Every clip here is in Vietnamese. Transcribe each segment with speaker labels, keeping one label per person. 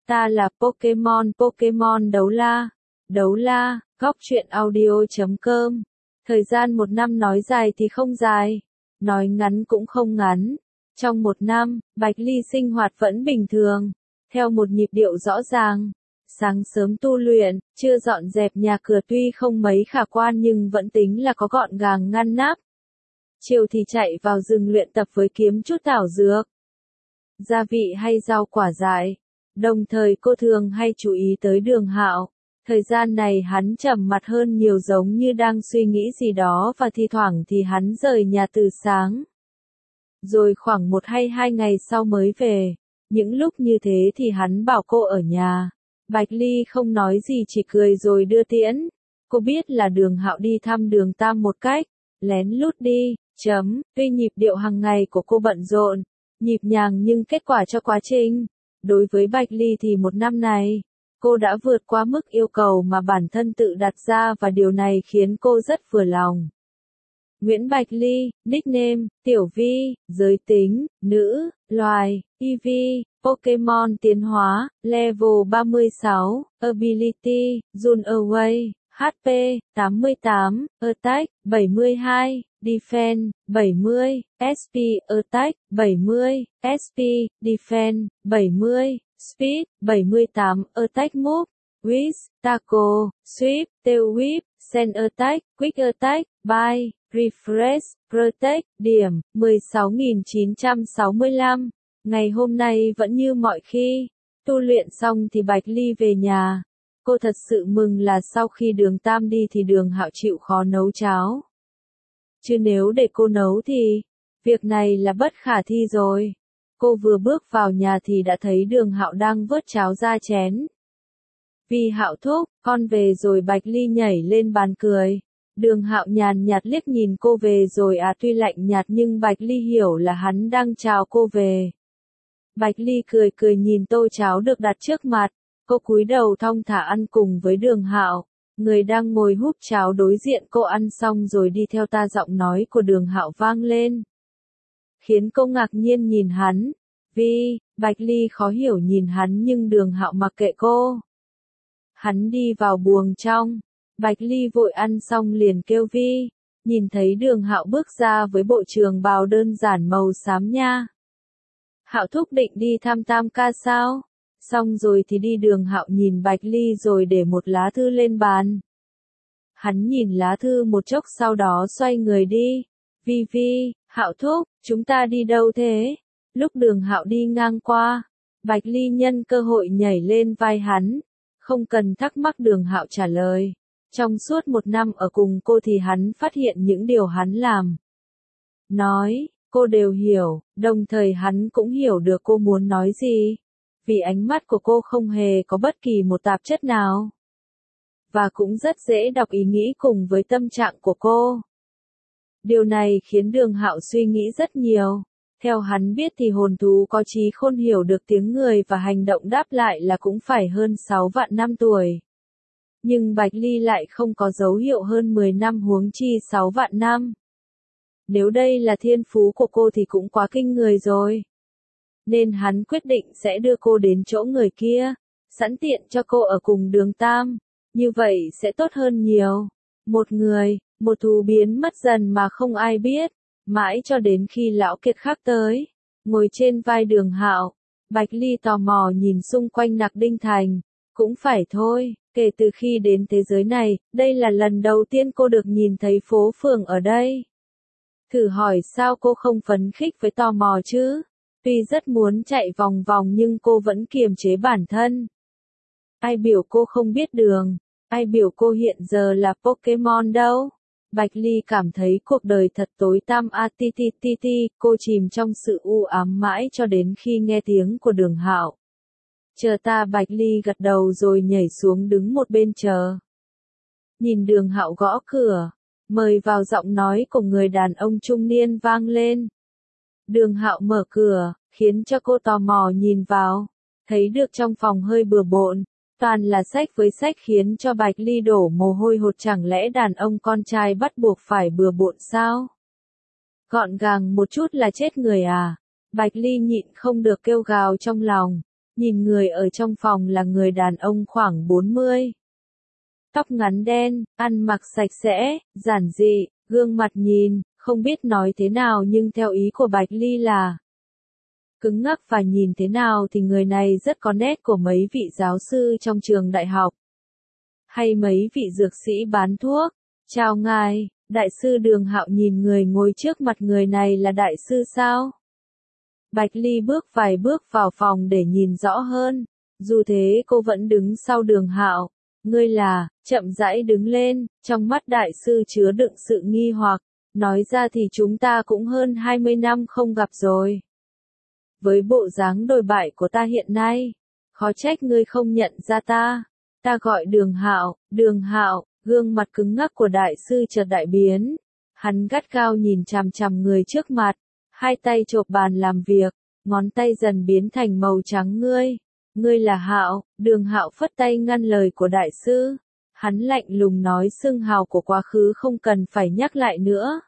Speaker 1: Ta là Pokemon, Pokemon đấu la. Đấu la, góc truyện audio.com. Thời gian một năm nói dài thì không dài, nói ngắn cũng không ngắn. Trong một năm, Bạch Ly sinh hoạt vẫn bình thường, theo một nhịp điệu rõ ràng. Sáng sớm tu luyện, chưa dọn dẹp nhà cửa tuy không mấy khả quan nhưng vẫn tính là có gọn gàng ngăn nắp. Chiều thì chạy vào rừng luyện tập với kiếm chút thảo dược, gia vị hay rau quả dại. Đồng thời cô thường hay chú ý tới Đường Hạo. Thời gian này hắn trầm mặt hơn nhiều, giống như đang suy nghĩ gì đó, và thi thoảng thì hắn rời nhà từ sáng. Rồi khoảng 1 hay 2 ngày sau mới về. Những lúc như thế thì hắn bảo cô ở nhà. Bạch Ly không nói gì, chỉ cười rồi đưa tiễn. Cô biết là Đường Hạo đi thăm Đường Tam một cách lén lút đi. Tuy nhịp điệu hàng ngày của cô bận rộn, nhịp nhàng nhưng kết quả cho quá trình. Đối với Bạch Ly thì một năm này, cô đã vượt qua mức yêu cầu mà bản thân tự đặt ra, và điều này khiến cô rất vừa lòng. Nguyễn Bạch Ly, nickname, Tiểu Vi, giới tính, nữ, loài, EV, Pokemon tiến hóa, level 36, Ability, Run Away, HP, 88, Attack, 72, Defense, 70, SP, Attack, 70, SP, Defense, 70, Speed, 78, Attack Move, Whiz, Tackle, Sweep, Tail Whip, Send Attack, Quick Attack, Buy, Refresh, Protect, điểm, 16.965. Ngày hôm nay vẫn như mọi khi, tu luyện xong thì Bạch Ly về nhà. Cô thật sự mừng là sau khi Đường Tam đi thì Đường Hạo chịu khó nấu cháo. Chứ nếu để cô nấu thì, việc này là bất khả thi rồi. Cô vừa bước vào nhà thì đã thấy Đường Hạo đang vớt cháo ra chén. Vì Hạo thúc, con về rồi. Bạch Ly nhảy lên bàn cười. Đường Hạo nhàn nhạt liếc nhìn cô, về rồi à? Tuy lạnh nhạt nhưng Bạch Ly hiểu là hắn đang chào cô về. Bạch Ly cười cười nhìn tô cháo được đặt trước mặt. Cô cúi đầu thong thả ăn cùng với Đường Hạo, người đang ngồi húp cháo đối diện cô. Ăn xong rồi đi theo ta. Giọng nói của Đường Hạo vang lên, khiến cô ngạc nhiên nhìn hắn. Vi, Bạch Ly khó hiểu nhìn hắn nhưng Đường Hạo mặc kệ cô. Hắn đi vào buồng trong. Bạch Ly vội ăn xong liền kêu Vi. Nhìn thấy Đường Hạo bước ra với bộ trường bào đơn giản màu xám nha. Hạo thúc định đi thăm Tam ca sao? Xong rồi thì đi. Đường Hạo nhìn Bạch Ly rồi để một lá thư lên bàn. Hắn nhìn lá thư một chốc sau đó xoay người đi. Vi, Hạo thúc, chúng ta đi đâu thế? Lúc Đường Hạo đi ngang qua, Bạch Ly nhân cơ hội nhảy lên vai hắn. Không cần thắc mắc Đường Hạo trả lời. Trong suốt một năm ở cùng cô thì hắn phát hiện những điều hắn làm, nói, cô đều hiểu, đồng thời hắn cũng hiểu được cô muốn nói gì. Vì ánh mắt của cô không hề có bất kỳ một tạp chất nào, và cũng rất dễ đọc ý nghĩ cùng với tâm trạng của cô. Điều này khiến Đường Hạo suy nghĩ rất nhiều. Theo hắn biết thì hồn thú có trí khôn, hiểu được tiếng người và hành động đáp lại là cũng phải hơn 6 vạn năm tuổi. Nhưng Bạch Ly lại không có dấu hiệu hơn 10 năm, huống chi 6 vạn năm. Nếu đây là thiên phú của cô thì cũng quá kinh người rồi. Nên hắn quyết định sẽ đưa cô đến chỗ người kia, sẵn tiện cho cô ở cùng Đường Tam. Như vậy sẽ tốt hơn nhiều. Một người, một thú biến mất dần mà không ai biết, mãi cho đến khi lão kiệt khắc tới, ngồi trên vai Đường Hạo. Bạch Ly tò mò nhìn xung quanh Nặc Đinh Thành. Cũng phải thôi, kể từ khi đến thế giới này, đây là lần đầu tiên cô được nhìn thấy phố phường ở đây. Thử hỏi sao cô không phấn khích với tò mò chứ? Tuy rất muốn chạy vòng vòng nhưng cô vẫn kiềm chế bản thân. Ai biểu cô không biết đường? Ai biểu cô hiện giờ là Pokemon đâu? Bạch Ly cảm thấy cuộc đời thật tối tăm. Cô chìm trong sự u ám mãi cho đến khi nghe tiếng của Đường Hạo. Chờ ta. Bạch Ly gật đầu rồi nhảy xuống đứng một bên chờ. Nhìn Đường Hạo gõ cửa, mời vào. Giọng nói của người đàn ông trung niên vang lên. Đường Hạo mở cửa, khiến cho cô tò mò nhìn vào. Thấy được trong phòng hơi bừa bộn, toàn là sách với sách, khiến cho Bạch Ly đổ mồ hôi hột. Chẳng lẽ đàn ông con trai bắt buộc phải bừa bộn sao? Gọn gàng một chút là chết người à? Bạch Ly nhịn không được kêu gào trong lòng. Nhìn người ở trong phòng là người đàn ông khoảng 40. Tóc ngắn đen, ăn mặc sạch sẽ, giản dị, gương mặt nhìn, không biết nói thế nào nhưng theo ý của Bạch Ly là cứng ngắc và nhìn thế nào thì người này rất có nét của mấy vị giáo sư trong trường đại học. Hay mấy vị dược sĩ bán thuốc. Chào ngài, đại sư Đường Hạo nhìn người ngồi trước mặt người này là đại sư sao? Bạch Ly bước vài bước vào phòng để nhìn rõ hơn. Dù thế cô vẫn đứng sau Đường Hạo. Ngươi là, chậm rãi đứng lên, trong mắt đại sư chứa đựng sự nghi hoặc. Nói ra thì chúng ta cũng hơn 20 năm không gặp rồi. Với bộ dáng đồi bại của ta hiện nay, khó trách ngươi không nhận ra ta. Ta gọi Đường Hạo, gương mặt cứng ngắc của đại sư chợt đại biến. Hắn gắt gao nhìn chằm chằm người trước mặt, hai tay chộp bàn làm việc, ngón tay dần biến thành màu trắng. Ngươi là Hạo. Đường Hạo phất tay ngăn lời của đại sư. Hắn lạnh lùng nói xưng hào của quá khứ không cần phải nhắc lại nữa.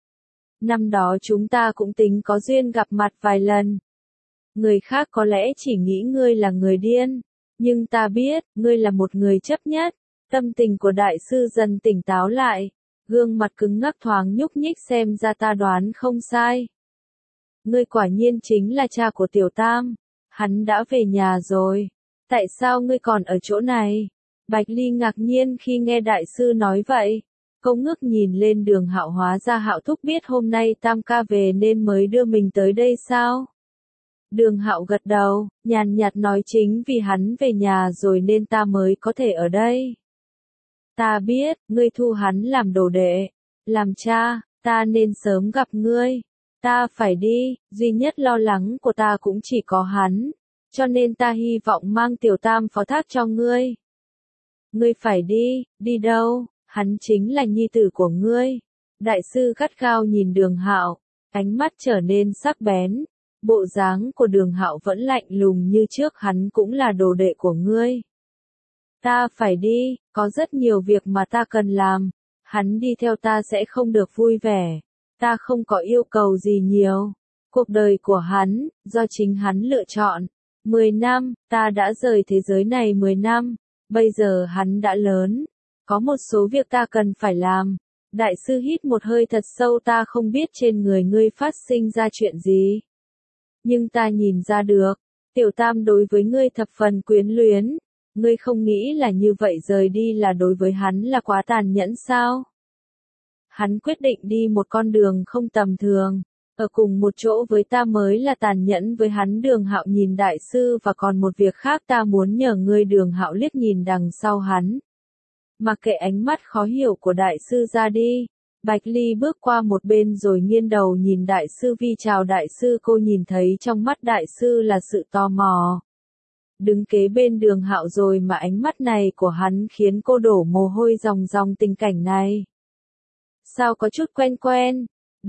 Speaker 1: Năm đó chúng ta cũng tính có duyên gặp mặt vài lần. Người khác có lẽ chỉ nghĩ ngươi là người điên, nhưng ta biết, ngươi là một người chấp nhất. Tâm tình của đại sư dần tỉnh táo lại, gương mặt cứng ngắc thoáng nhúc nhích xem ra ta đoán không sai. Ngươi quả nhiên chính là cha của Tiểu Tam, hắn đã về nhà rồi, tại sao ngươi còn ở chỗ này? Bạch Ly ngạc nhiên khi nghe đại sư nói vậy. Cô ngước nhìn lên Đường Hạo, hóa ra Hạo thúc biết hôm nay Tam ca về nên mới đưa mình tới đây sao? Đường Hạo gật đầu, nhàn nhạt nói chính vì hắn về nhà rồi nên ta mới có thể ở đây. Ta biết, ngươi thu hắn làm đồ đệ, làm cha, ta nên sớm gặp ngươi. Ta phải đi, duy nhất lo lắng của ta cũng chỉ có hắn, cho nên ta hy vọng mang Tiểu Tam phó thác cho ngươi. Ngươi phải đi đâu? Hắn chính là nhi tử của ngươi. Đại sư gắt gao nhìn Đường Hạo, ánh mắt trở nên sắc bén. Bộ dáng của Đường Hạo vẫn lạnh lùng như trước, hắn cũng là đồ đệ của ngươi. Ta phải đi, có rất nhiều việc mà ta cần làm. Hắn đi theo ta sẽ không được vui vẻ. Ta không có yêu cầu gì nhiều. Cuộc đời của hắn, do chính hắn lựa chọn. 10 năm, ta đã rời thế giới này 10 năm. Bây giờ hắn đã lớn. Có một số việc ta cần phải làm. Đại sư hít một hơi thật sâu, ta không biết trên người ngươi phát sinh ra chuyện gì. Nhưng ta nhìn ra được, Tiểu Tam đối với ngươi thập phần quyến luyến. Ngươi không nghĩ là như vậy rời đi là đối với hắn là quá tàn nhẫn sao? Hắn quyết định đi một con đường không tầm thường. Ở cùng một chỗ với ta mới là tàn nhẫn với hắn. Đường Hạo nhìn đại sư, và còn một việc khác ta muốn nhờ ngươi. Đường Hạo liếc nhìn đằng sau hắn. Mặc kệ ánh mắt khó hiểu của đại sư ra đi. Bạch Ly bước qua một bên rồi nghiêng đầu nhìn đại sư. Vi chào đại sư. Cô nhìn thấy trong mắt đại sư là sự tò mò. Đứng kế bên Đường Hạo rồi mà ánh mắt này của hắn khiến cô đổ mồ hôi ròng ròng. Tình cảnh này sao có chút quen quen.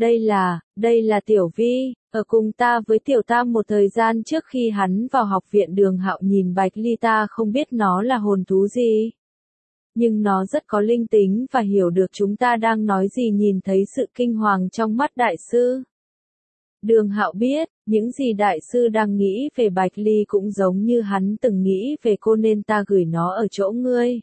Speaker 1: Đây là Tiểu Vi, ở cùng ta với Tiểu Tam một thời gian trước khi hắn vào học viện. Đường Hạo nhìn Bạch Ly, ta không biết nó là hồn thú gì, nhưng nó rất có linh tính và hiểu được chúng ta đang nói gì. Nhìn thấy sự kinh hoàng trong mắt đại sư, Đường Hạo biết, những gì đại sư đang nghĩ về Bạch Ly cũng giống như hắn từng nghĩ về cô, nên ta gửi nó ở chỗ ngươi.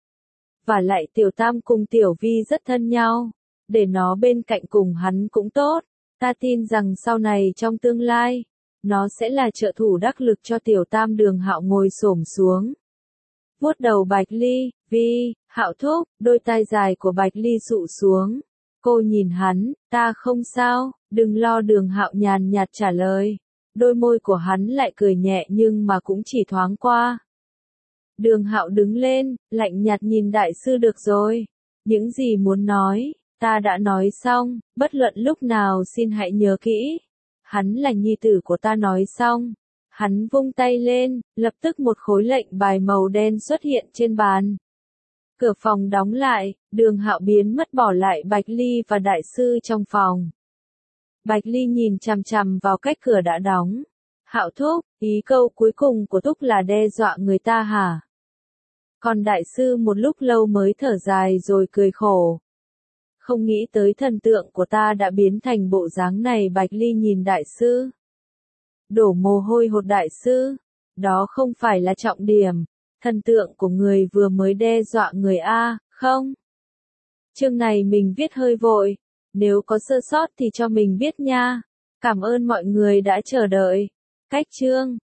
Speaker 1: Và lại Tiểu Tam cùng Tiểu Vi rất thân nhau, để nó bên cạnh cùng hắn cũng tốt. Ta tin rằng sau này trong tương lai, nó sẽ là trợ thủ đắc lực cho Tiểu Tam. Đường Hạo ngồi xổm xuống, vuốt đầu Bạch Ly. Vi, Hạo thúc. Đôi tai dài của Bạch Ly sụ xuống. Cô nhìn hắn, ta không sao, đừng lo. Đường Hạo nhàn nhạt trả lời. Đôi môi của hắn lại cười nhẹ nhưng mà cũng chỉ thoáng qua. Đường Hạo đứng lên, lạnh nhạt nhìn đại sư. Được rồi, những gì muốn nói, ta đã nói xong, bất luận lúc nào xin hãy nhớ kỹ. Hắn là nhi tử của ta. Nói xong, hắn vung tay lên, lập tức một khối lệnh bài màu đen xuất hiện trên bàn. Cửa phòng đóng lại, Đường Hạo biến mất bỏ lại Bạch Ly và đại sư trong phòng. Bạch Ly nhìn chằm chằm vào cách cửa đã đóng. Hạo thúc, ý câu cuối cùng của thúc là đe dọa người ta hả? Còn đại sư một lúc lâu mới thở dài rồi cười khổ. Không nghĩ tới thần tượng của ta đã biến thành bộ dáng này. Bạch Ly nhìn đại sư, đổ mồ hôi hột. Đại sư, Đó không phải là trọng điểm. Thần tượng của người vừa mới đe dọa người A, không? Chương này mình viết hơi vội. Nếu có sơ sót thì cho mình biết nha. Cảm ơn mọi người đã chờ đợi. Cách chương